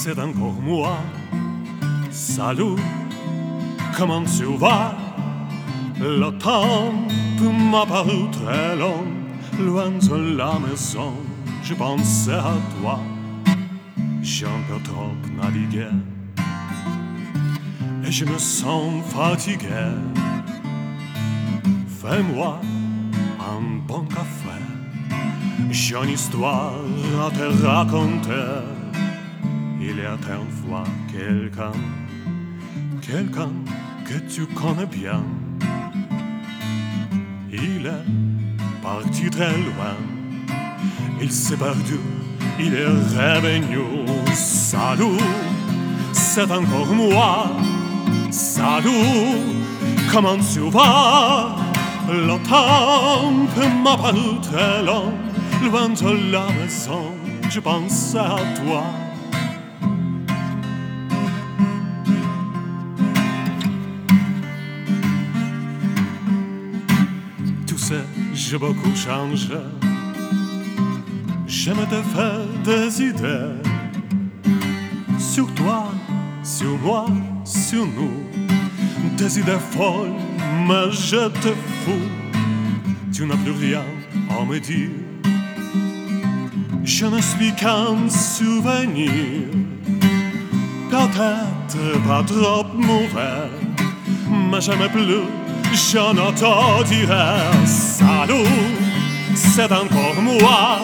c'est encore moi. Salut, comment tu vas? Le temps m'a paru très long, loin de la maison, je pensais à toi. J'ai un peu trop navigué et je me sens fatigué. Fais-moi un bon café, j'ai une histoire à te raconter. Il y a une fois quelqu'un que tu connais bien. Il est parti très loin, il s'est perdu, il est revenu. Salut, c'est encore moi. Salut, comment tu vas? Le temps m'a paru très long, loin de la maison, je pense à toi. Tu sais, j'ai beaucoup changé, je me défais des idées sur toi, sur moi, sur nous. Des idées folles, mais je te fous. Tu n'as plus rien à me dire, je ne suis qu'un souvenir. Peut-être pas trop mauvais, mais jamais plus je ne te dirai. Salut, c'est encore moi.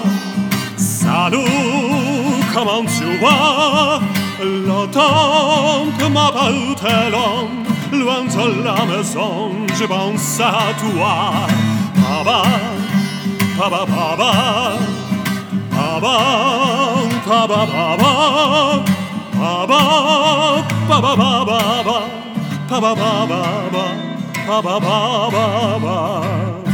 Salut, comment tu vas? Le temps m'a paru très long, loin de la maison, je pense à toi. Baba, baba, baba, baba, baba, baba, baba, baba, baba, baba, baba, baba, baba, baba.